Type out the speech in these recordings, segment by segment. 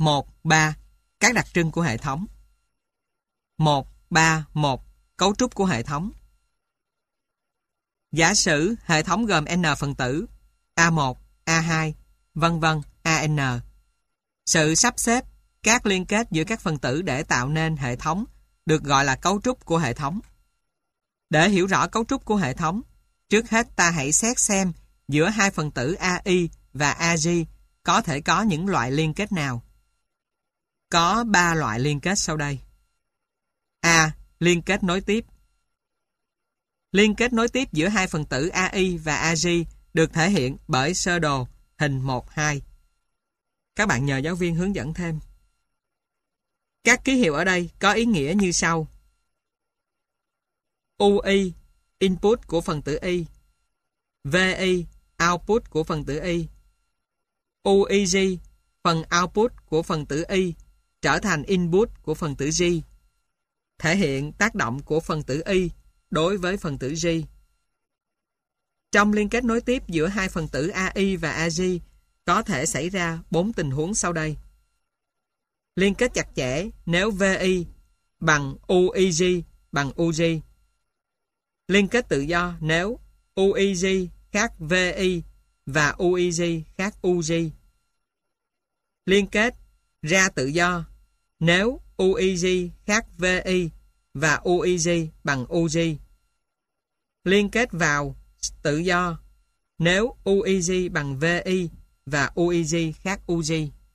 1, 3. Các đặc trưng của hệ thống. 1, 3, 1. Cấu trúc của hệ thống. Giả sử hệ thống gồm n phần tử A1, A2, vân vân, AN. Sự sắp xếp các liên kết giữa các phần tử để tạo nên hệ thống được gọi là cấu trúc của hệ thống. Để hiểu rõ cấu trúc của hệ thống, trước hết ta hãy xét xem giữa hai phần tử AI và AG có thể có những loại liên kết nào. Có 3 loại liên kết sau đây. A. Liên kết nối tiếp. Liên kết nối tiếp giữa hai phần tử AI và AG được thể hiện bởi sơ đồ hình 1-2. Các bạn nhờ giáo viên hướng dẫn thêm. Các ký hiệu ở đây có ý nghĩa như sau. UI, input của phần tử Y. VI, output của phần tử Y. UEG, phần output của phần tử Y, trở thành input của phần tử G. Thể hiện tác động của phần tử Y đối với phần tử G. Trong liên kết nối tiếp giữa hai phần tử AI và AG có thể xảy ra 4 tình huống sau đây. Liên kết chặt chẽ nếu VI bằng UEG bằng UG. Liên kết tự do nếu UEG khác VI và UEG khác UG. Liên kết ra tự do nếu UEG khác VI và UEG bằng UG. Liên kết vào tự do nếu UEG bằng VI và UEG khác UG.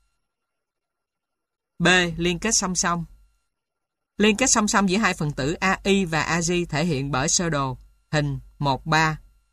B. Liên kết song song. Liên kết song song giữa hai phần tử AI và AG thể hiện bởi sơ đồ hình 1-3.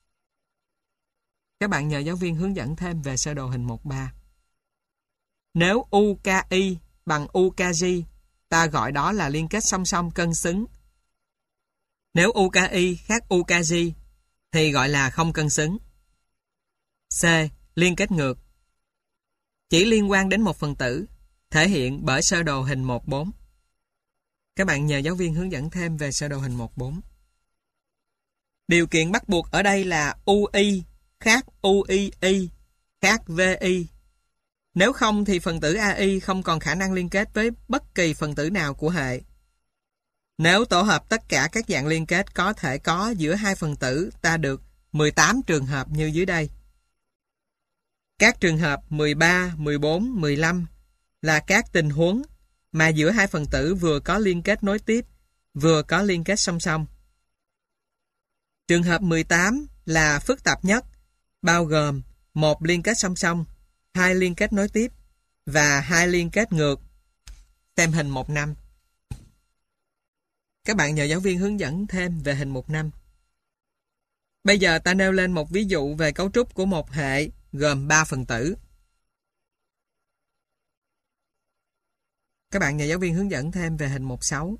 Các bạn nhờ giáo viên hướng dẫn thêm về sơ đồ hình 1-3. Nếu UKI bằng UKG, ta gọi đó là liên kết song song cân xứng. Nếu UKI khác UKG thì gọi là không cân xứng. C. Liên kết ngược. Chỉ liên quan đến một phần tử, thể hiện bởi sơ đồ hình 1-4. Các bạn nhờ giáo viên hướng dẫn thêm về sơ đồ hình 1-4. Điều kiện bắt buộc ở đây là UI khác UII khác VI. Nếu không thì phần tử AI không còn khả năng liên kết với bất kỳ phần tử nào của hệ. Nếu tổ hợp tất cả các dạng liên kết có thể có giữa hai phần tử, ta được 18 trường hợp như dưới đây. Các trường hợp 13, 14, 15 là các tình huống mà giữa hai phần tử vừa có liên kết nối tiếp, vừa có liên kết song song. Trường hợp 18 là phức tạp nhất, bao gồm 1 liên kết song song, 2 liên kết nối tiếp và 2 liên kết ngược. Xem hình 1-5. Các bạn nhờ giáo viên hướng dẫn thêm về hình 1-5. Bây giờ ta nêu lên một ví dụ về cấu trúc của một hệ gồm 3 phần tử. Các bạn nhờ giáo viên hướng dẫn thêm về hình 1-6.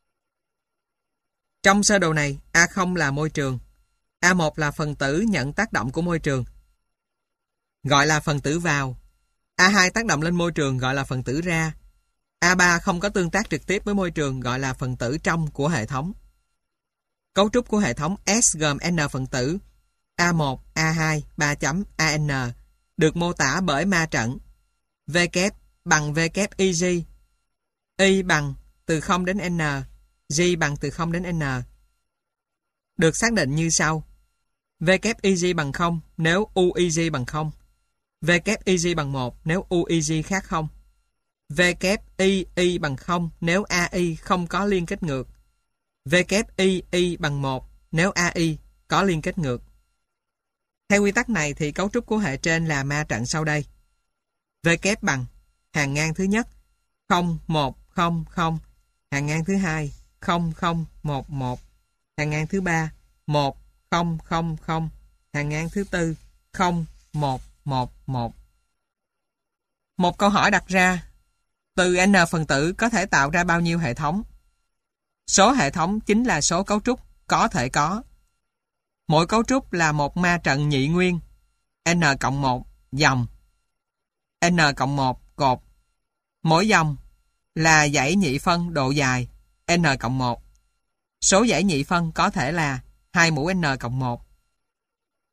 Trong sơ đồ này, A0 là môi trường, A1 là phần tử nhận tác động của môi trường, gọi là phần tử vào. A2 tác động lên môi trường, gọi là phần tử ra. A3 không có tương tác trực tiếp với môi trường, gọi là phần tử trong của hệ thống. Cấu trúc của hệ thống S gồm N phần tử A1, A2, 3 chấm, AN được mô tả bởi ma trận V kép bằng V kép IG, Y bằng từ 0 đến N, G bằng từ 0 đến N. Được xác định như sau. V kép IG bằng 0 nếu UEG bằng 0. V kép IG bằng 1 nếu UEG khác 0. V kép II bằng 0 nếu AI không có liên kết ngược. V kép II bằng 1 nếu AI có liên kết ngược. Theo quy tắc này thì cấu trúc của hệ trên là ma trận sau đây. V kép bằng hàng ngang thứ nhất 0, 1, 0, 0, hàng ngang thứ hai 0, 0, 1, 1, hàng ngang thứ ba 1, 0, 0, 0, hàng ngang thứ tư 0, 1, 1, 1. Một câu hỏi đặt ra, từ N phần tử có thể tạo ra bao nhiêu hệ thống? Số hệ thống chính là số cấu trúc có thể có. Mỗi cấu trúc là một ma trận nhị nguyên, N cộng 1 dòng, N cộng 1 cột. Mỗi dòng là dãy nhị phân độ dài N cộng 1. Số dãy nhị phân có thể là 2 mũ N cộng 1.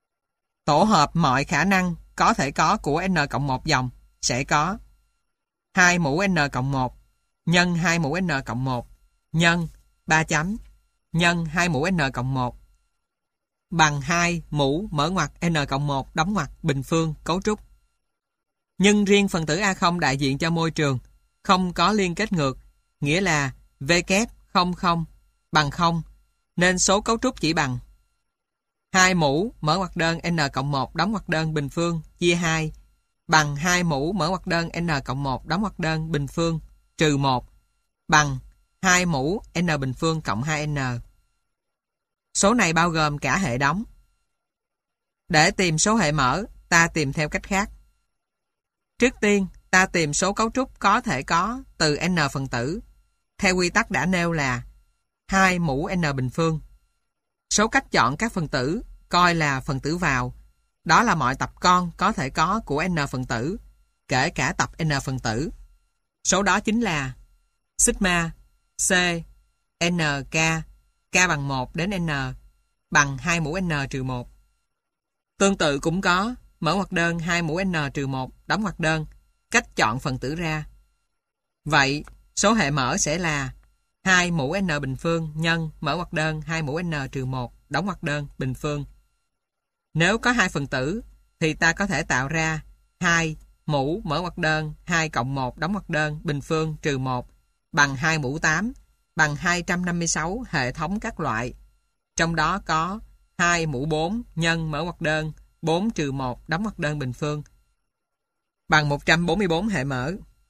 Tổ hợp mọi khả năng có thể có của N cộng 1 dòng sẽ có 2 mũ n cộng 1 nhân 2 mũ n cộng 1 nhân 3 chấm nhân 2 mũ n cộng 1 bằng 2 mũ mở ngoặc n cộng 1 đóng ngoặc bình phương cấu trúc. Nhưng riêng phần tử A0 đại diện cho môi trường, không có liên kết ngược, nghĩa là V kép 00 bằng 0, nên số cấu trúc chỉ bằng 2 mũ mở ngoặc đơn n cộng 1 đóng ngoặc đơn bình phương chia 2 bằng 2 mũ mở ngoặc đơn n cộng 1 đóng ngoặc đơn bình phương trừ 1 bằng 2 mũ n bình phương cộng 2n. Số này bao gồm cả hệ đóng. Để tìm số hệ mở, ta tìm theo cách khác. Trước tiên, ta tìm số cấu trúc có thể có từ n phần tử, theo quy tắc đã nêu là 2 mũ n bình phương. Số cách chọn các phần tử coi là phần tử vào, đó là mọi tập con có thể có của n phần tử, kể cả tập n phần tử. Số đó chính là sigma c nk k bằng 1 đến n bằng 2 mũ n trừ 1. Tương tự cũng có mở ngoặc đơn 2 mũ n trừ 1 đóng ngoặc đơn cách chọn phần tử ra. Vậy số hệ mở sẽ là 2 mũ n bình phương nhân mở ngoặc đơn 2 mũ n trừ 1 đóng ngoặc đơn bình phương. Nếu có hai phần tử thì ta có thể tạo ra 2 mũ mở ngoặc đơn 2 cộng 1 đóng ngoặc đơn bình phương trừ 1 bằng 2 mũ 8 bằng 256 hệ thống các loại. Trong đó có 2 mũ 4 nhân mở ngoặc đơn 4 trừ 1 đóng ngoặc đơn bình phương bằng 144 hệ mở.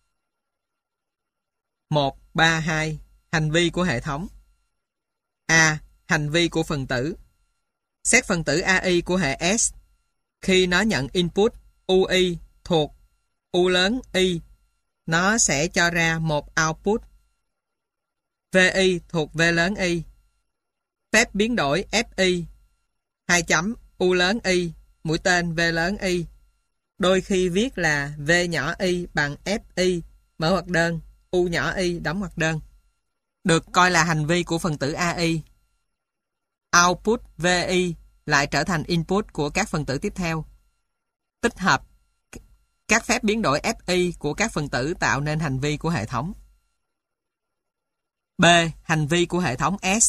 1, 3, 2. Hành vi của hệ thống. A. Hành vi của phần tử. Xét phần tử AI của hệ S. Khi nó nhận input UI thuộc U lớn Y, nó sẽ cho ra một output VI thuộc V lớn Y. Phép biến đổi FI 2 chấm U lớn Y mũi tên V lớn Y, đôi khi viết là V nhỏ Y bằng FI mở ngoặc đơn U nhỏ Y đóng ngoặc đơn, được coi là hành vi của phần tử AI. Output VI lại trở thành input của các phần tử tiếp theo. Tích hợp các phép biến đổi FI của các phần tử tạo nên hành vi của hệ thống. B. Hành vi của hệ thống S.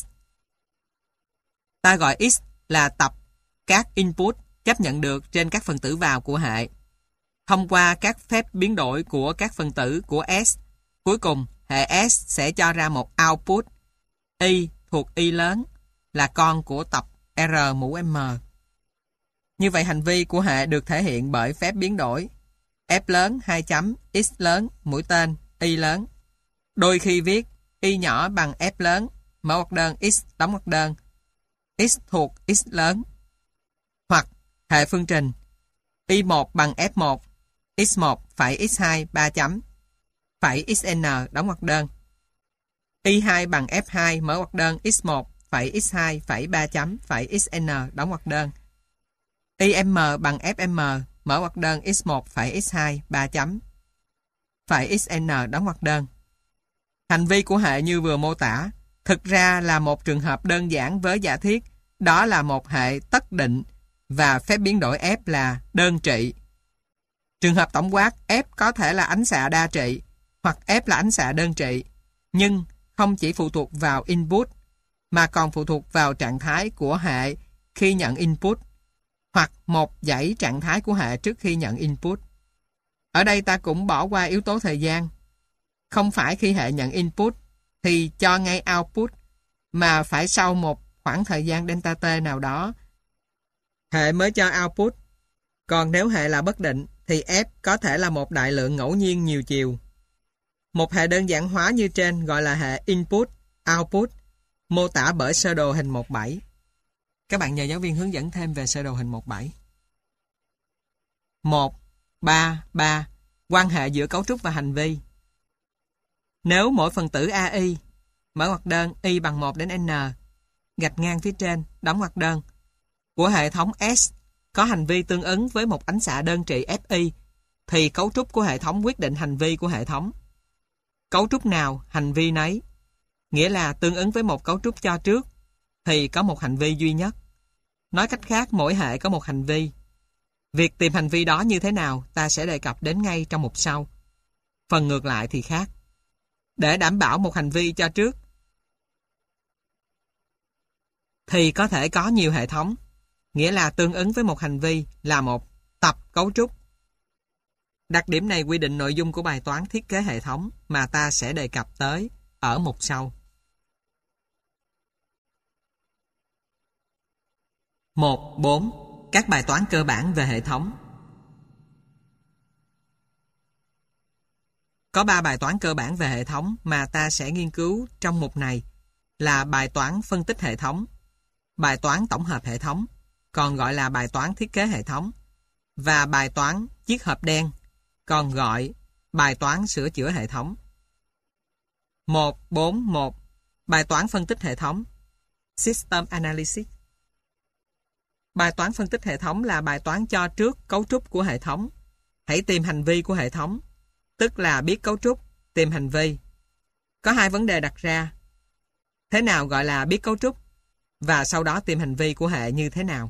Ta gọi X là tập các input chấp nhận được trên các phần tử vào của hệ. Thông qua các phép biến đổi của các phần tử của S, cuối cùng hệ S sẽ cho ra một output Y thuộc Y lớn là con của tập R mũ M. Như vậy hành vi của hệ được thể hiện bởi phép biến đổi F lớn 2 chấm X lớn mũi tên Y lớn, đôi khi viết Y nhỏ bằng F lớn mở ngoặc đơn X đóng ngoặc đơn X thuộc X lớn, hoặc hệ phương trình Y1 bằng F1 X1 phẩy X2 3 chấm phẩy XN đóng ngoặc đơn Y2 bằng F2 mở ngoặc đơn X1 phẩy X2 phẩy 3 chấm phẩy XN đóng ngoặc đơn YM bằng FM mở ngoặc đơn X1 phẩy X2 3 chấm phẩy XN đóng ngoặc đơn. Hành vi của hệ như vừa mô tả thực ra là một trường hợp đơn giản với giả thiết đó là một hệ tất định và phép biến đổi F là đơn trị. Trường hợp tổng quát F có thể là ánh xạ đa trị hoặc F là ánh xạ đơn trị, nhưng không chỉ phụ thuộc vào input mà còn phụ thuộc vào trạng thái của hệ khi nhận input hoặc một dãy trạng thái của hệ trước khi nhận input. Ở đây ta cũng bỏ qua yếu tố thời gian. Không phải khi hệ nhận input thì cho ngay output, mà phải sau một khoảng thời gian delta t nào đó hệ mới cho output. Còn nếu hệ là bất định thì F có thể là một đại lượng ngẫu nhiên nhiều chiều. Một hệ đơn giản hóa như trên gọi là hệ input, output, mô tả bởi sơ đồ hình 17. Các bạn nhờ giáo viên hướng dẫn thêm về sơ đồ hình 17. 1, 3, 3. Quan hệ giữa cấu trúc và hành vi. Nếu mỗi phần tử AI mở ngoặc đơn Y bằng 1 đến N gạch ngang phía trên đóng ngoặc đơn của hệ thống S có hành vi tương ứng với một ánh xạ đơn trị FI thì cấu trúc của hệ thống quyết định hành vi của hệ thống. Cấu trúc nào hành vi nấy, nghĩa là tương ứng với một cấu trúc cho trước thì có một hành vi duy nhất. Nói cách khác, mỗi hệ có một hành vi. Việc tìm hành vi đó như thế nào ta sẽ đề cập đến ngay trong mục sau. Phần ngược lại thì khác. Để đảm bảo một hành vi cho trước thì có thể có nhiều hệ thống, nghĩa là tương ứng với một hành vi là một tập cấu trúc. Đặc điểm này quy định nội dung của bài toán thiết kế hệ thống mà ta sẽ đề cập tới ở mục sau. 1.4. Các bài toán cơ bản về hệ thống. Có 3 bài toán cơ bản về hệ thống mà ta sẽ nghiên cứu trong mục này là bài toán phân tích hệ thống, bài toán tổng hợp hệ thống, còn gọi là bài toán thiết kế hệ thống, và bài toán chiếc hộp đen, còn gọi bài toán sửa chữa hệ thống. 1.4.1. Bài toán phân tích hệ thống System Analysis. Bài toán phân tích hệ thống là bài toán cho trước cấu trúc của hệ thống. Hãy tìm hành vi của hệ thống, tức là biết cấu trúc, tìm hành vi. Có 2 vấn đề đặt ra. Thế nào gọi là biết cấu trúc? Và sau đó tìm hành vi của hệ như thế nào?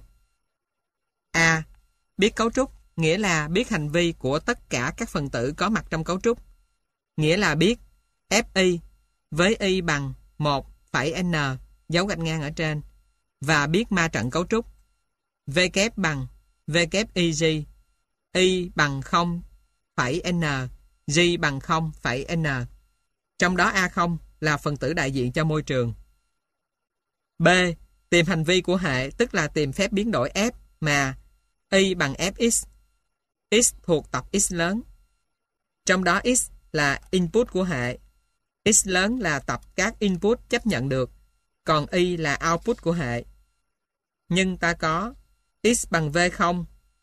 A. Biết cấu trúc, nghĩa là biết hành vi của tất cả các phần tử có mặt trong cấu trúc. Nghĩa là biết Fi với Y bằng 1 phẩy N, dấu gạch ngang ở trên, và biết ma trận cấu trúc. V kép bằng V kép YG, Y bằng 0 phẩy N, G bằng 0 phẩy N. Trong đó A0 là phần tử đại diện cho môi trường. B. Tìm hành vi của hệ, tức là tìm phép biến đổi F mà Y bằng Fx. X thuộc tập X lớn. Trong đó X là input của hệ. X lớn là tập các input chấp nhận được, còn Y là output của hệ. Nhưng ta có X bằng V0,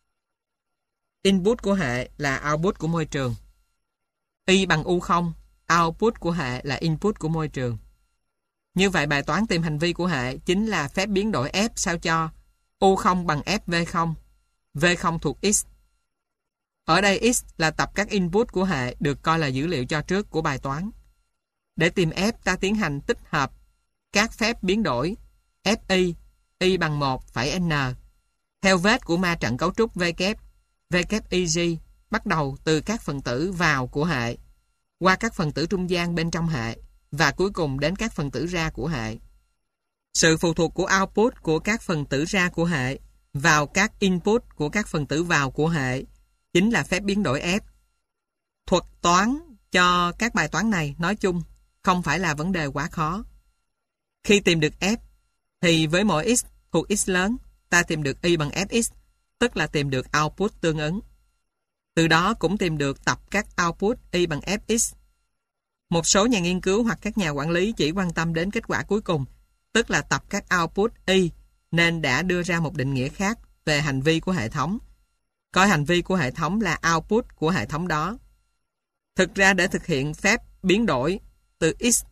input của hệ là output của môi trường. Y bằng U0, output của hệ là input của môi trường. Như vậy bài toán tìm hành vi của hệ chính là phép biến đổi F sao cho U0 bằng FV0, V0 thuộc X. Ở đây X là tập các input của hệ được coi là dữ liệu cho trước của bài toán. Để tìm F, ta tiến hành tích hợp các phép biến đổi Fi, Y bằng 1 phẩy N, theo vết của ma trận cấu trúc V kép, V kép YG, bắt đầu từ các phần tử vào của hệ, qua các phần tử trung gian bên trong hệ, và cuối cùng đến các phần tử ra của hệ. Sự phụ thuộc của output của các phần tử ra của hệ vào các input của các phần tử vào của hệ chính là phép biến đổi F. Thuật toán cho các bài toán này nói chung không phải là vấn đề quá khó. Khi tìm được F, thì với mỗi X thuộc X lớn, ta tìm được Y bằng Fx, tức là tìm được output tương ứng. Từ đó cũng tìm được tập các output Y bằng Fx. Một số nhà nghiên cứu hoặc các nhà quản lý chỉ quan tâm đến kết quả cuối cùng, tức là tập các output Y, nên đã đưa ra một định nghĩa khác về hành vi của hệ thống. Coi hành vi của hệ thống là output của hệ thống đó. Thực ra để thực hiện phép biến đổi từ X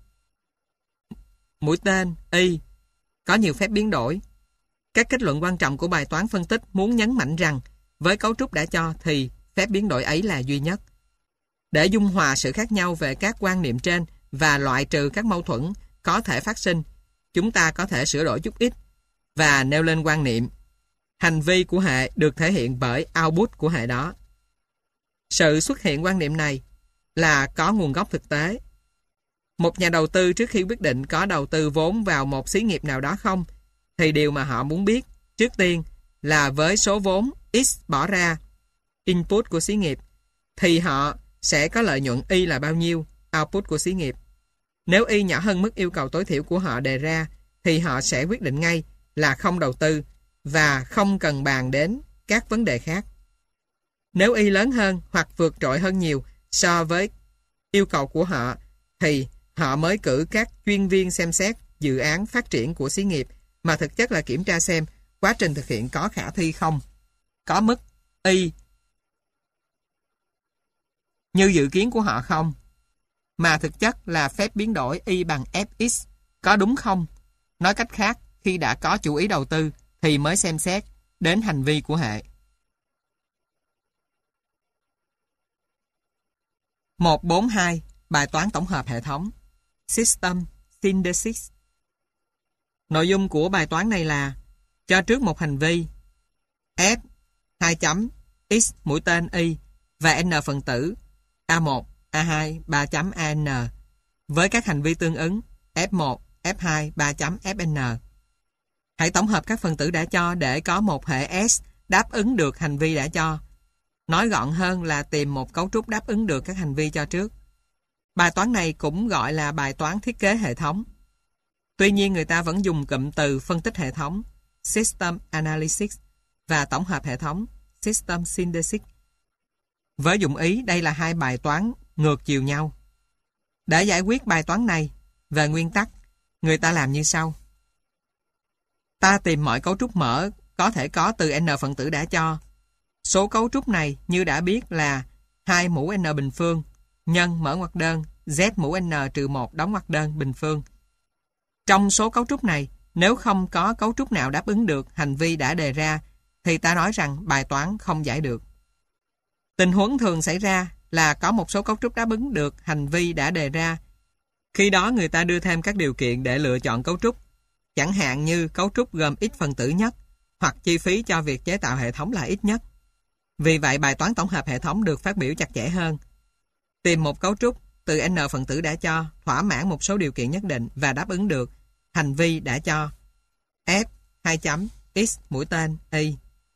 mũi tên Y có nhiều phép biến đổi. Các kết luận quan trọng của bài toán phân tích muốn nhấn mạnh rằng với cấu trúc đã cho thì phép biến đổi ấy là duy nhất. Để dung hòa sự khác nhau về các quan niệm trên và loại trừ các mâu thuẫn có thể phát sinh, chúng ta có thể sửa đổi chút ít và nêu lên quan niệm hành vi của hệ được thể hiện bởi output của hệ đó. Sự xuất hiện quan niệm này là có nguồn gốc thực tế. Một nhà đầu tư trước khi quyết định có đầu tư vốn vào một xí nghiệp nào đó không, thì điều mà họ muốn biết trước tiên là với số vốn X bỏ ra, input của xí nghiệp, thì họ sẽ có lợi nhuận Y là bao nhiêu, output của xí nghiệp. Nếu Y nhỏ hơn mức yêu cầu tối thiểu của họ đề ra, thì họ sẽ quyết định ngay là không đầu tư và không cần bàn đến các vấn đề khác. Nếu Y lớn hơn hoặc vượt trội hơn nhiều so với yêu cầu của họ, thì họ mới cử các chuyên viên xem xét dự án phát triển của xí nghiệp, mà thực chất là kiểm tra xem quá trình thực hiện có khả thi không, có mức Y như dự kiến của họ không, mà thực chất là phép biến đổi Y bằng Fx có đúng không. Nói cách khác, khi đã có chủ ý đầu tư thì mới xem xét đến hành vi của hệ. 1.4.2 Bài toán tổng hợp hệ thống System Synthesis. Nội dung của bài toán này là cho trước một hành vi F 2 chấm X mũi tên Y và N phần tử A1 A2, 3.AN với các hành vi tương ứng F1, F2, 3.FN. Hãy tổng hợp các phần tử đã cho để có một hệ S đáp ứng được hành vi đã cho. Nói gọn hơn là tìm một cấu trúc đáp ứng được các hành vi cho trước. Bài toán này cũng gọi là bài toán thiết kế hệ thống. Tuy nhiên người ta vẫn dùng cụm từ phân tích hệ thống System Analysis và tổng hợp hệ thống System Synthesis. Với dụng ý đây là hai bài toán ngược chiều nhau. Để giải quyết bài toán này, về nguyên tắc, người ta làm như sau. Ta tìm mọi cấu trúc mở có thể có từ n phần tử đã cho. Số cấu trúc này như đã biết là 2 mũ n bình phương nhân mở ngoặc đơn z mũ n trừ 1 đóng ngoặc đơn bình phương. Trong số cấu trúc này, nếu không có cấu trúc nào đáp ứng được hành vi đã đề ra, thì ta nói rằng bài toán không giải được. Tình huống thường xảy ra là có một số cấu trúc đáp ứng được hành vi đã đề ra. Khi đó người ta đưa thêm các điều kiện để lựa chọn cấu trúc, chẳng hạn như cấu trúc gồm ít phần tử nhất, hoặc chi phí cho việc chế tạo hệ thống là ít nhất. Vì vậy bài toán tổng hợp hệ thống được phát biểu chặt chẽ hơn. Tìm một cấu trúc từ n phần tử đã cho, thỏa mãn một số điều kiện nhất định và đáp ứng được hành vi đã cho. F 2 chấm x mũi tên y.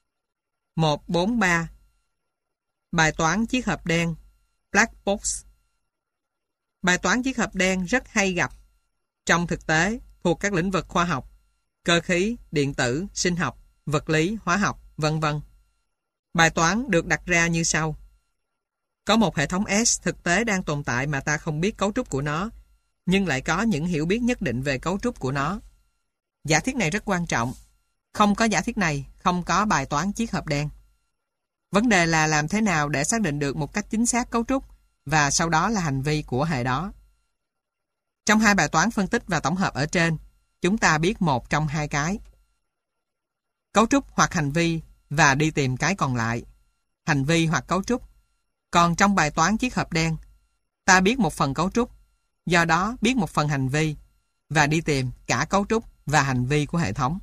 143. Bài toán chiếc hộp đen Black Box. Bài toán chiếc hộp đen rất hay gặp trong thực tế thuộc các lĩnh vực khoa học, cơ khí, điện tử, sinh học, vật lý, hóa học, vân vân. Bài toán được đặt ra như sau. Có một hệ thống S thực tế đang tồn tại mà ta không biết cấu trúc của nó, nhưng lại có những hiểu biết nhất định về cấu trúc của nó. Giả thiết này rất quan trọng. Không có giả thiết này, không có bài toán chiếc hộp đen. Vấn đề là làm thế nào để xác định được một cách chính xác cấu trúc và sau đó là hành vi của hệ đó. Trong hai bài toán phân tích và tổng hợp ở trên, chúng ta biết một trong hai cái. Cấu trúc hoặc hành vi và đi tìm cái còn lại. Hành vi hoặc cấu trúc. Còn trong bài toán chiếc hộp đen, ta biết một phần cấu trúc, do đó biết một phần hành vi và đi tìm cả cấu trúc và hành vi của hệ thống.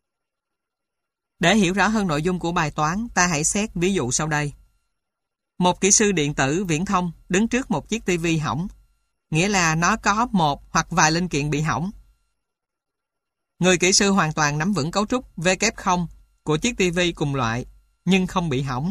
Để hiểu rõ hơn nội dung của bài toán, ta hãy xét ví dụ sau đây. Một kỹ sư điện tử viễn thông đứng trước một chiếc TV hỏng, nghĩa là nó có một hoặc vài linh kiện bị hỏng. Người kỹ sư hoàn toàn nắm vững cấu trúc W0 của chiếc TV cùng loại, nhưng không bị hỏng.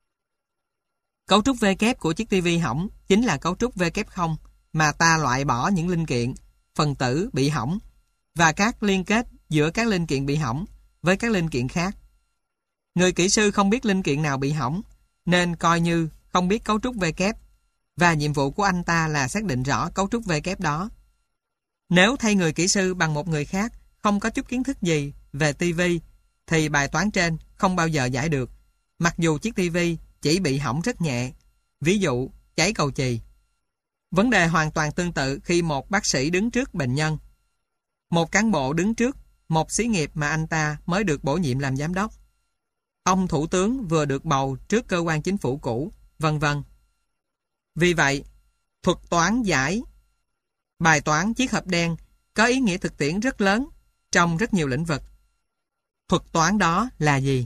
Cấu trúc W của chiếc TV hỏng chính là cấu trúc W0 mà ta loại bỏ những linh kiện, phần tử bị hỏng và các liên kết giữa các linh kiện bị hỏng với các linh kiện khác. Người kỹ sư không biết linh kiện nào bị hỏng, nên coi như không biết cấu trúc W, và nhiệm vụ của anh ta là xác định rõ cấu trúc W đó. Nếu thay người kỹ sư bằng một người khác không có chút kiến thức gì về TV, thì bài toán trên không bao giờ giải được, mặc dù chiếc TV chỉ bị hỏng rất nhẹ, ví dụ cháy cầu chì. Vấn đề hoàn toàn tương tự khi một bác sĩ đứng trước bệnh nhân, một cán bộ đứng trước một xí nghiệp mà anh ta mới được bổ nhiệm làm giám đốc, ông thủ tướng vừa được bầu trước cơ quan chính phủ cũ, vân vân. Vì vậy, thuật toán giải bài toán chiếc hộp đen có ý nghĩa thực tiễn rất lớn trong rất nhiều lĩnh vực. Thuật toán đó là gì?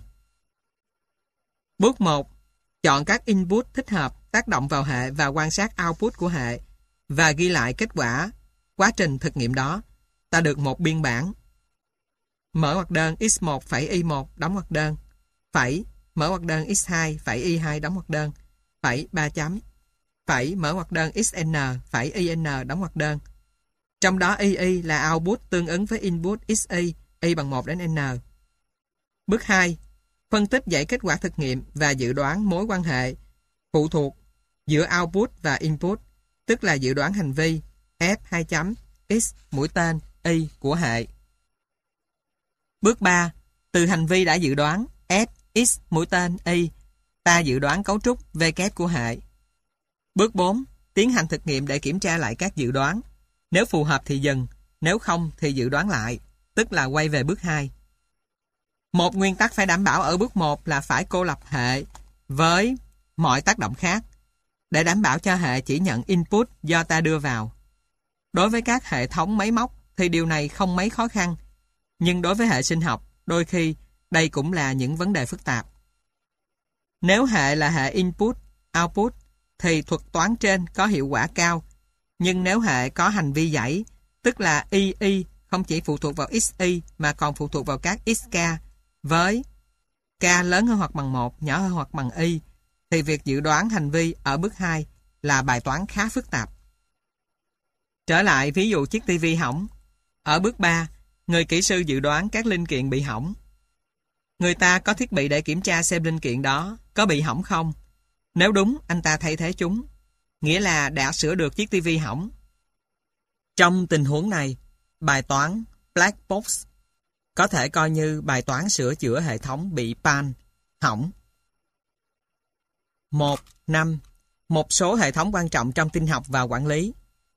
Bước 1. Chọn các input thích hợp tác động vào hệ và quan sát output của hệ và ghi lại kết quả quá trình thực nghiệm đó. Ta được một biên bản. Mở ngoặc đơn x1 phẩy y1 đóng ngoặc đơn, phẩy mở ngoặc đơn x2 phẩy y2 đóng ngoặc đơn, phẩy 3 chấm, phẩy mở ngoặc đơn xn phẩy in đóng ngoặc đơn. Trong đó y là output tương ứng với input xy, y bằng 1 đến n. Bước 2. Phân tích giải kết quả thực nghiệm và dự đoán mối quan hệ phụ thuộc giữa output và input, tức là dự đoán hành vi f 2 chấm x mũi tên y của hệ. Bước 3. Từ hành vi đã dự đoán f x mũi tên y, ta dự đoán cấu trúc W của hệ. Bước 4. Tiến hành thực nghiệm để kiểm tra lại các dự đoán. Nếu phù hợp thì dừng, nếu không thì dự đoán lại, tức là quay về bước 2. Một nguyên tắc phải đảm bảo ở bước 1 là phải cô lập hệ với mọi tác động khác, để đảm bảo cho hệ chỉ nhận input do ta đưa vào. Đối với các hệ thống máy móc thì điều này không mấy khó khăn, nhưng đối với hệ sinh học, đôi khi đây cũng là những vấn đề phức tạp. Nếu hệ là hệ input, output, thì thuật toán trên có hiệu quả cao. Nhưng nếu hệ có hành vi dãy, tức là y không chỉ phụ thuộc vào xy mà còn phụ thuộc vào các xk với k lớn hơn hoặc bằng 1, nhỏ hơn hoặc bằng y, thì việc dự đoán hành vi ở bước 2 là bài toán khá phức tạp. Trở lại ví dụ chiếc tivi hỏng. Ở bước 3, người kỹ sư dự đoán các linh kiện bị hỏng. Người ta có thiết bị để kiểm tra xem linh kiện đó có bị hỏng không. Nếu đúng, anh ta thay thế chúng, nghĩa là đã sửa được chiếc tivi hỏng. Trong tình huống này, bài toán Black Box có thể coi như bài toán sửa chữa hệ thống bị pan, hỏng. 1.5. Một số hệ thống quan trọng trong tin học và quản lý.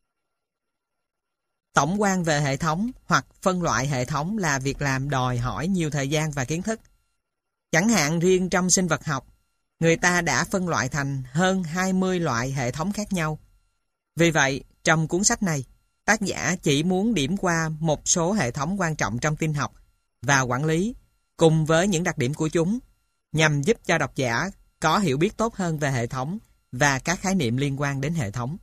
Tổng quan về hệ thống hoặc phân loại hệ thống là việc làm đòi hỏi nhiều thời gian và kiến thức. Chẳng hạn riêng trong sinh vật học, người ta đã phân loại thành hơn 20 loại hệ thống khác nhau. Vì vậy, trong cuốn sách này, tác giả chỉ muốn điểm qua một số hệ thống quan trọng trong tin học và quản lý cùng với những đặc điểm của chúng, nhằm giúp cho độc giả có hiểu biết tốt hơn về hệ thống và các khái niệm liên quan đến hệ thống.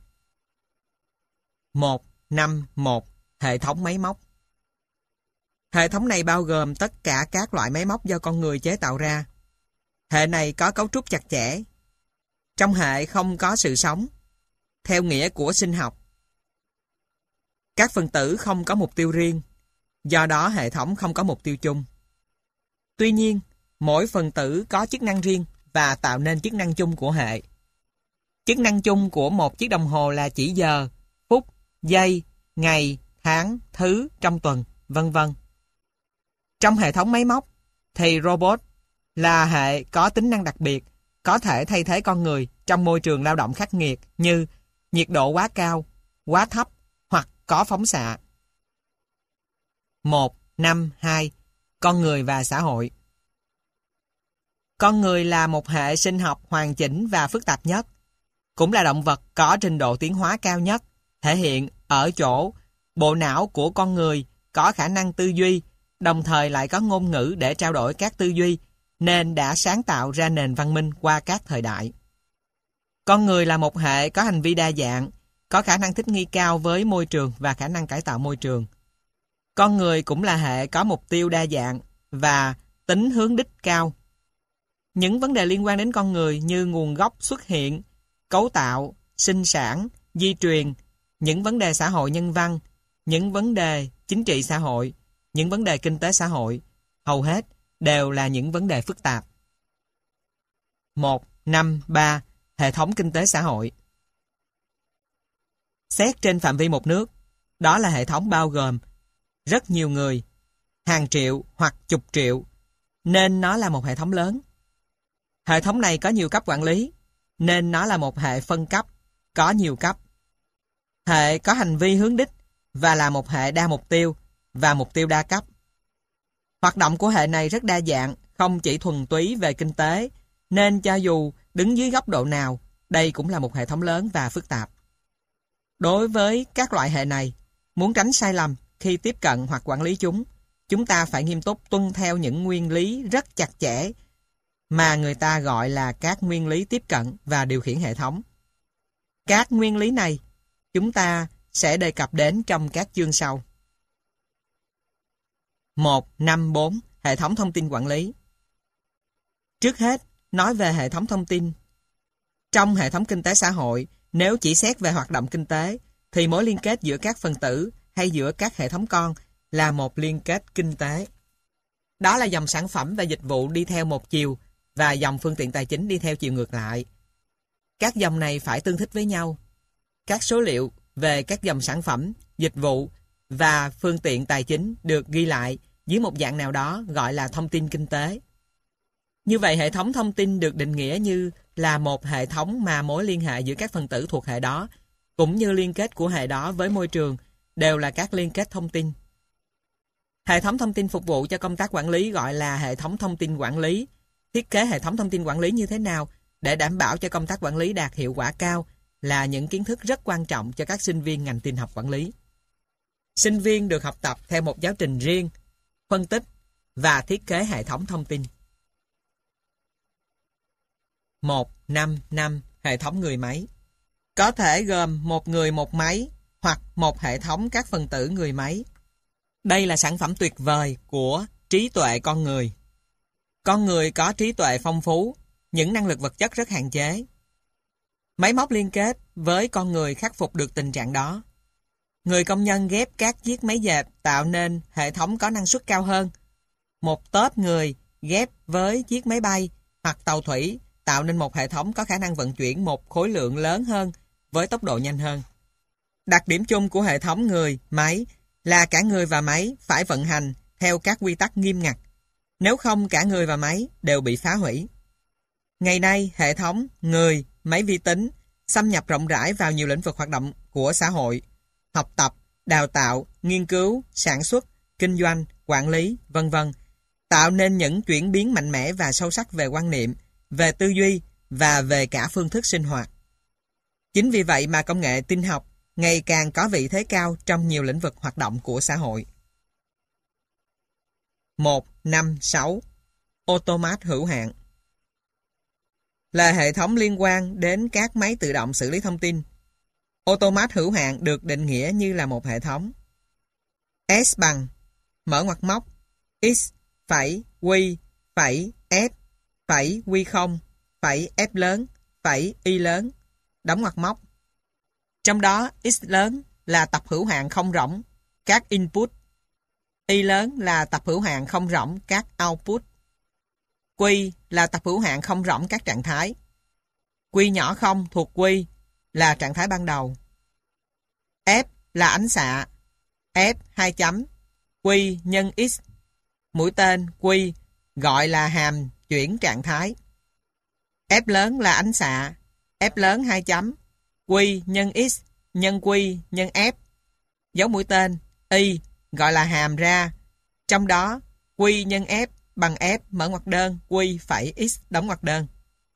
1.5.1. Hệ thống máy móc. Hệ thống này bao gồm tất cả các loại máy móc do con người chế tạo ra. Hệ này có cấu trúc chặt chẽ. Trong hệ không có sự sống, theo nghĩa của sinh học. Các phân tử không có mục tiêu riêng, do đó hệ thống không có mục tiêu chung. Tuy nhiên, mỗi phân tử có chức năng riêng và tạo nên chức năng chung của hệ. Chức năng chung của một chiếc đồng hồ là chỉ giờ, phút, giây, ngày, tháng, thứ trong tuần, vân vân. Trong hệ thống máy móc, thì robot là hệ có tính năng đặc biệt, có thể thay thế con người trong môi trường lao động khắc nghiệt như nhiệt độ quá cao, quá thấp hoặc có phóng xạ. 1.5.2. Con người và xã hội. Con người là một hệ sinh học hoàn chỉnh và phức tạp nhất, cũng là động vật có trình độ tiến hóa cao nhất, thể hiện ở chỗ bộ não của con người có khả năng tư duy, đồng thời lại có ngôn ngữ để trao đổi các tư duy, nên đã sáng tạo ra nền văn minh qua các thời đại. Con người là một hệ có hành vi đa dạng, có khả năng thích nghi cao với môi trường và khả năng cải tạo môi trường. Con người cũng là hệ có mục tiêu đa dạng và tính hướng đích cao. Những vấn đề liên quan đến con người như nguồn gốc xuất hiện, cấu tạo, sinh sản, di truyền, những vấn đề xã hội nhân văn, những vấn đề chính trị xã hội, những vấn đề kinh tế xã hội, hầu hết đều là những vấn đề phức tạp. 1.5.3. Hệ thống kinh tế xã hội. Xét trên phạm vi một nước, đó là hệ thống bao gồm rất nhiều người, hàng triệu hoặc chục triệu, nên nó là một hệ thống lớn. Hệ thống này có nhiều cấp quản lý, nên nó là một hệ phân cấp, có nhiều cấp. Hệ có hành vi hướng đích và là một hệ đa mục tiêu và mục tiêu đa cấp. Hoạt động của hệ này rất đa dạng, không chỉ thuần túy về kinh tế, nên cho dù đứng dưới góc độ nào, đây cũng là một hệ thống lớn và phức tạp. Đối với các loại hệ này, muốn tránh sai lầm khi tiếp cận hoặc quản lý chúng ta phải nghiêm túc tuân theo những nguyên lý rất chặt chẽ mà người ta gọi là các nguyên lý tiếp cận và điều khiển hệ thống. Các nguyên lý này chúng ta sẽ đề cập đến trong các chương sau. 1.5.4. Hệ thống thông tin quản lý. Trước hết, nói về hệ thống thông tin. Trong hệ thống kinh tế xã hội, nếu chỉ xét về hoạt động kinh tế, thì mối liên kết giữa các phần tử hay giữa các hệ thống con là một liên kết kinh tế. Đó là dòng sản phẩm và dịch vụ đi theo một chiều và dòng phương tiện tài chính đi theo chiều ngược lại. Các dòng này phải tương thích với nhau. Các số liệu về các dòng sản phẩm, dịch vụ và phương tiện tài chính được ghi lại dưới một dạng nào đó gọi là thông tin kinh tế. Như vậy, hệ thống thông tin được định nghĩa như là một hệ thống mà mối liên hệ giữa các phần tử thuộc hệ đó, cũng như liên kết của hệ đó với môi trường, đều là các liên kết thông tin. Hệ thống thông tin phục vụ cho công tác quản lý gọi là hệ thống thông tin quản lý. Thiết kế hệ thống thông tin quản lý như thế nào để đảm bảo cho công tác quản lý đạt hiệu quả cao là những kiến thức rất quan trọng cho các sinh viên ngành tin học quản lý. Sinh viên được học tập theo một giáo trình riêng, phân tích và thiết kế hệ thống thông tin. 1.5.5. hệ thống người máy. Có thể gồm một người một máy hoặc một hệ thống các phần tử người máy. Đây là sản phẩm tuyệt vời của trí tuệ con người. Con người có trí tuệ phong phú, những năng lực vật chất rất hạn chế. Máy móc liên kết với con người khắc phục được tình trạng đó. Người công nhân ghép các chiếc máy dệt tạo nên hệ thống có năng suất cao hơn. Một tốp người ghép với chiếc máy bay hoặc tàu thủy tạo nên một hệ thống có khả năng vận chuyển một khối lượng lớn hơn với tốc độ nhanh hơn. Đặc điểm chung của hệ thống người, máy là cả người và máy phải vận hành theo các quy tắc nghiêm ngặt. Nếu không, cả người và máy đều bị phá hủy. Ngày nay, hệ thống người, máy vi tính xâm nhập rộng rãi vào nhiều lĩnh vực hoạt động của xã hội, học tập, đào tạo, nghiên cứu, sản xuất, kinh doanh, quản lý, v.v. tạo nên những chuyển biến mạnh mẽ và sâu sắc về quan niệm, về tư duy và về cả phương thức sinh hoạt. Chính vì vậy mà công nghệ tin học ngày càng có vị thế cao trong nhiều lĩnh vực hoạt động của xã hội. 156. Automat hữu hạn là hệ thống liên quan đến các máy tự động xử lý thông tin. Automat hữu hạn được định nghĩa như là một hệ thống. S bằng mở ngoặc móc X phẩy Q phẩy F phẩy Q0 phẩy F lớn phẩy Y lớn đóng ngoặc móc. Trong đó X lớn là tập hữu hạn không rỗng các input, Y lớn là tập hữu hạn không rỗng các output, Q là tập hữu hạn không rỗng các trạng thái. Q nhỏ không thuộc Q là trạng thái ban đầu. F là ánh xạ. F 2 chấm Q nhân X mũi tên Q gọi là hàm chuyển trạng thái. F lớn là ánh xạ. F lớn 2 chấm Q nhân X nhân Q nhân F dấu mũi tên Y gọi là hàm ra. Trong đó Q nhân F bằng F mở ngoặc đơn Q phẩy X đóng ngoặc đơn.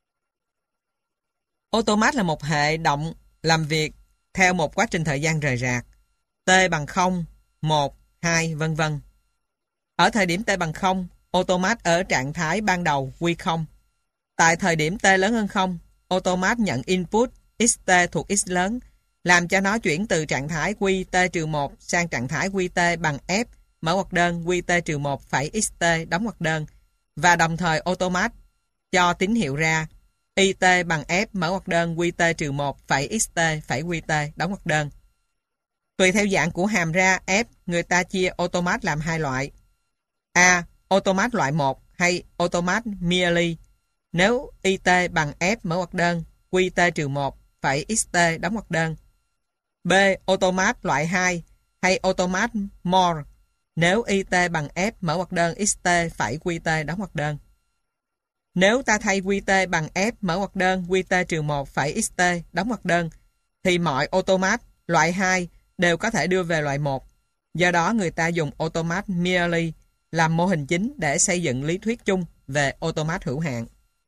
Automat là một hệ động làm việc theo một quá trình thời gian rời rạc. T bằng 0, 1, 2, v.v. Ở thời điểm T bằng 0, automat ở trạng thái ban đầu Q0. Tại thời điểm T lớn hơn 0, automat nhận input XT thuộc X lớn, làm cho nó chuyển từ trạng thái QT-1 sang trạng thái QT bằng F mở ngoặc đơn QT-1 phẩy XT đóng ngoặc đơn, và đồng thời automat cho tín hiệu ra IT bằng F mở ngoặc đơn QT-1 phẩy XT phẩy QT đóng ngoặc đơn. Tùy theo dạng của hàm ra F, người ta chia automat làm hai loại. A. Automat loại 1 hay automat merely. Nếu IT bằng F mở ngoặc đơn QT-1 phẩy XT đóng ngoặc đơn. B. Automat loại 2 hay automat more. Nếu IT bằng F mở ngoặc đơn XT phẩy QT đóng ngoặc đơn. Nếu ta thay QT bằng F mở ngoặc đơn QT-1 phẩy XT đóng ngoặc đơn, thì mọi automat loại 2 đều có thể đưa về loại 1. Do đó người ta dùng automat merely làm mô hình chính để xây dựng lý thuyết chung về automat hữu hạn.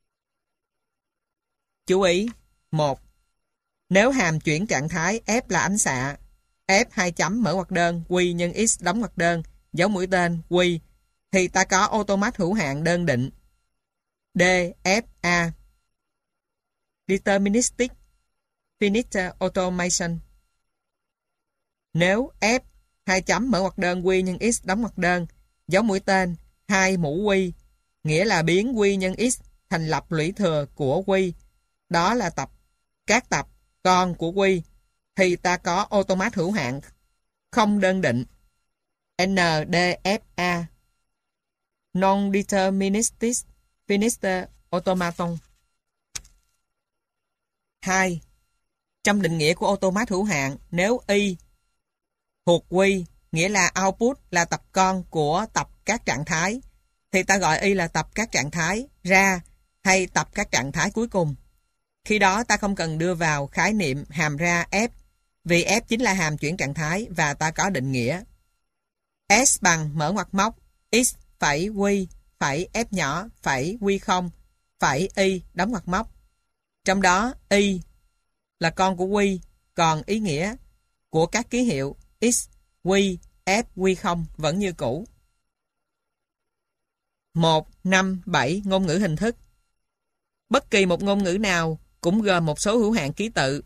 Chú ý 1. Nếu hàm chuyển trạng thái F là ánh xạ, F 2 chấm mở ngoặc đơn Q nhân X đóng ngoặc đơn dấu mũi tên Q, thì ta có automat hữu hạn đơn định. D. F. A. Deterministic Finite Automation. Nếu F 2 chấm mở ngoặc đơn Q nhân X đóng ngoặc đơn dấu mũi tên 2 mũ Q, nghĩa là biến Q nhân X thành lập lũy thừa của Q, đó là các tập con của Q, thì ta có automat hữu hạn không đơn định. NDFA Non-Deterministic Finite Automaton. 2. Trong định nghĩa của automat hữu hạn, nếu Y thuộc Q, nghĩa là output là tập con của tập các trạng thái, thì ta gọi Y là tập các trạng thái ra hay tập các trạng thái cuối cùng. Khi đó ta không cần đưa vào khái niệm hàm ra F, vì F chính là hàm chuyển trạng thái và ta có định nghĩa. S bằng mở ngoặc móc X phẩy Q phẩy F nhỏ phẩy Q0 phẩy Y đóng ngoặc móc. Trong đó Y là con của Q, còn ý nghĩa của các ký hiệu X, Q, F, Q0 vẫn như cũ. 1, 5, 7 ngôn ngữ hình thức. Bất kỳ một ngôn ngữ nào cũng gồm một số hữu hạn ký tự,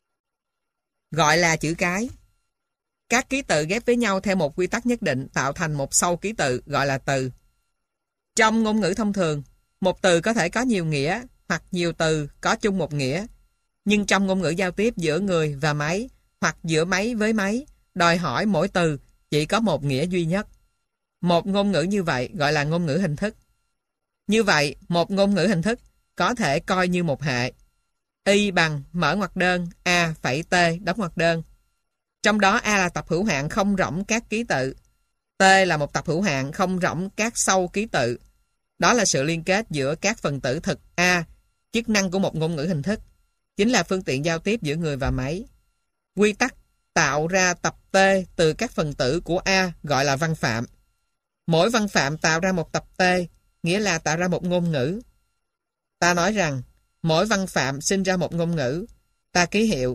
gọi là chữ cái. Các ký tự ghép với nhau theo một quy tắc nhất định tạo thành một sâu ký tự, gọi là từ. Trong ngôn ngữ thông thường, một từ có thể có nhiều nghĩa hoặc nhiều từ có chung một nghĩa. Nhưng trong ngôn ngữ giao tiếp giữa người và máy hoặc giữa máy với máy, đòi hỏi mỗi từ chỉ có một nghĩa duy nhất. Một ngôn ngữ như vậy gọi là ngôn ngữ hình thức. Như vậy, một ngôn ngữ hình thức có thể coi như một hệ. Y bằng mở ngoặc đơn, A phẩy T đóng ngoặc đơn. Trong đó A là tập hữu hạn không rỗng các ký tự. T là một tập hữu hạn không rỗng các sâu ký tự. Đó là sự liên kết giữa các phần tử thực A. Chức năng của một ngôn ngữ hình thức chính là phương tiện giao tiếp giữa người và máy. Quy tắc tạo ra tập T từ các phần tử của A gọi là văn phạm. Mỗi văn phạm tạo ra một tập T, nghĩa là tạo ra một ngôn ngữ. Ta nói rằng mỗi văn phạm sinh ra một ngôn ngữ. Ta ký hiệu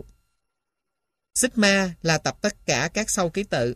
sigma là tập tất cả các sâu ký tự.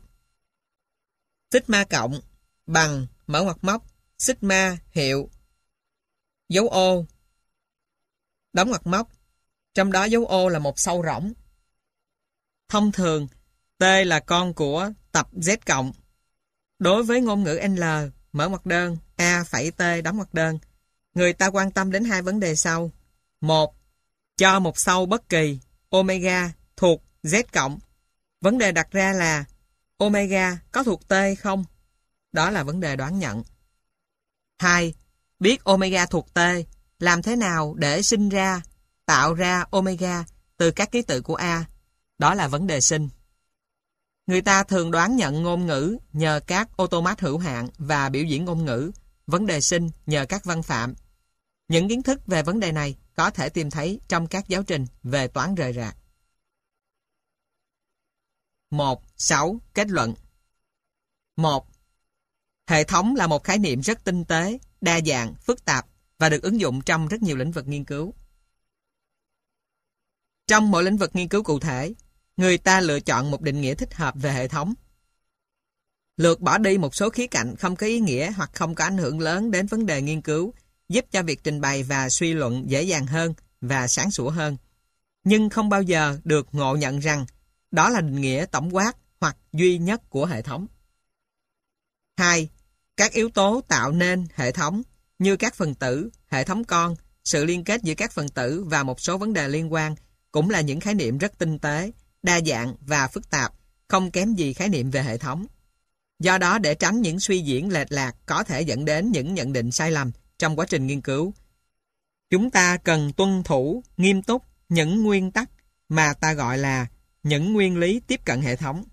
Sigma cộng bằng mở ngoặc móc sigma hiệu dấu ô đóng ngoặc móc, trong đó dấu ô là một sâu rỗng. Thông thường, T là con của tập Z cộng. Đối với ngôn ngữ L, mở ngoặc đơn, A phẩy T đóng ngoặc đơn, người ta quan tâm đến hai vấn đề sau. Một, cho một sâu bất kỳ, omega, thuộc Z cộng. Vấn đề đặt ra là omega có thuộc T không? Đó là vấn đề đoán nhận. 2. Biết omega thuộc T, làm thế nào để sinh ra, tạo ra omega từ các ký tự của A? Đó là vấn đề sinh. Người ta thường đoán nhận ngôn ngữ nhờ các automat hữu hạn và biểu diễn ngôn ngữ, vấn đề sinh nhờ các văn phạm. Những kiến thức về vấn đề này có thể tìm thấy trong các giáo trình về toán rời rạc. 1.6. Kết luận. 1. Hệ thống là một khái niệm rất tinh tế, đa dạng, phức tạp và được ứng dụng trong rất nhiều lĩnh vực nghiên cứu. Trong mỗi lĩnh vực nghiên cứu cụ thể, người ta lựa chọn một định nghĩa thích hợp về hệ thống. Lược bỏ đi một số khía cạnh không có ý nghĩa hoặc không có ảnh hưởng lớn đến vấn đề nghiên cứu, giúp cho việc trình bày và suy luận dễ dàng hơn và sáng sủa hơn. Nhưng không bao giờ được ngộ nhận rằng đó là định nghĩa tổng quát hoặc duy nhất của hệ thống. 2. Các yếu tố tạo nên hệ thống như các phần tử, hệ thống con, sự liên kết giữa các phần tử và một số vấn đề liên quan cũng là những khái niệm rất tinh tế, đa dạng và phức tạp, không kém gì khái niệm về hệ thống. Do đó, để tránh những suy diễn lệch lạc có thể dẫn đến những nhận định sai lầm trong quá trình nghiên cứu, chúng ta cần tuân thủ nghiêm túc những nguyên tắc mà ta gọi là những nguyên lý tiếp cận hệ thống.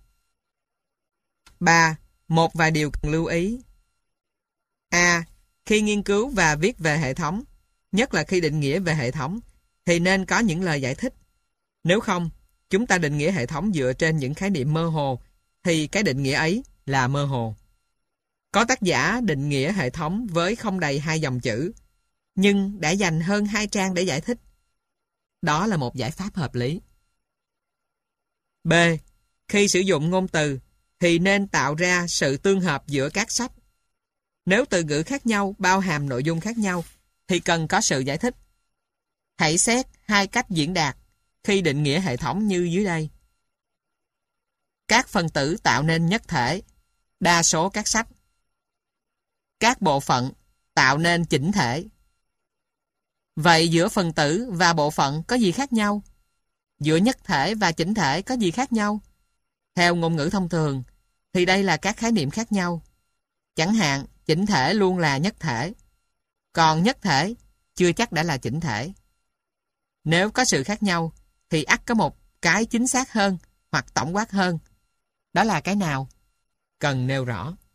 3. Một vài điều cần lưu ý. A. Khi nghiên cứu và viết về hệ thống, nhất là khi định nghĩa về hệ thống, thì nên có những lời giải thích. Nếu không, chúng ta định nghĩa hệ thống dựa trên những khái niệm mơ hồ, thì cái định nghĩa ấy là mơ hồ. Có tác giả định nghĩa hệ thống với không đầy 2 dòng chữ, nhưng đã dành hơn 2 trang để giải thích. Đó là một giải pháp hợp lý. B. Khi sử dụng ngôn từ, thì nên tạo ra sự tương hợp giữa các sách. Nếu từ ngữ khác nhau bao hàm nội dung khác nhau, thì cần có sự giải thích. Hãy xét 2 cách diễn đạt khi định nghĩa hệ thống như dưới đây. Các phần tử tạo nên nhất thể, đa số các sách. Các bộ phận tạo nên chỉnh thể. Vậy giữa phần tử và bộ phận có gì khác nhau? Giữa nhất thể và chỉnh thể có gì khác nhau? Theo ngôn ngữ thông thường, thì đây là các khái niệm khác nhau. Chẳng hạn, chỉnh thể luôn là nhất thể. Còn nhất thể chưa chắc đã là chỉnh thể. Nếu có sự khác nhau, thì ắt có một cái chính xác hơn hoặc tổng quát hơn. Đó là cái nào? Cần nêu rõ.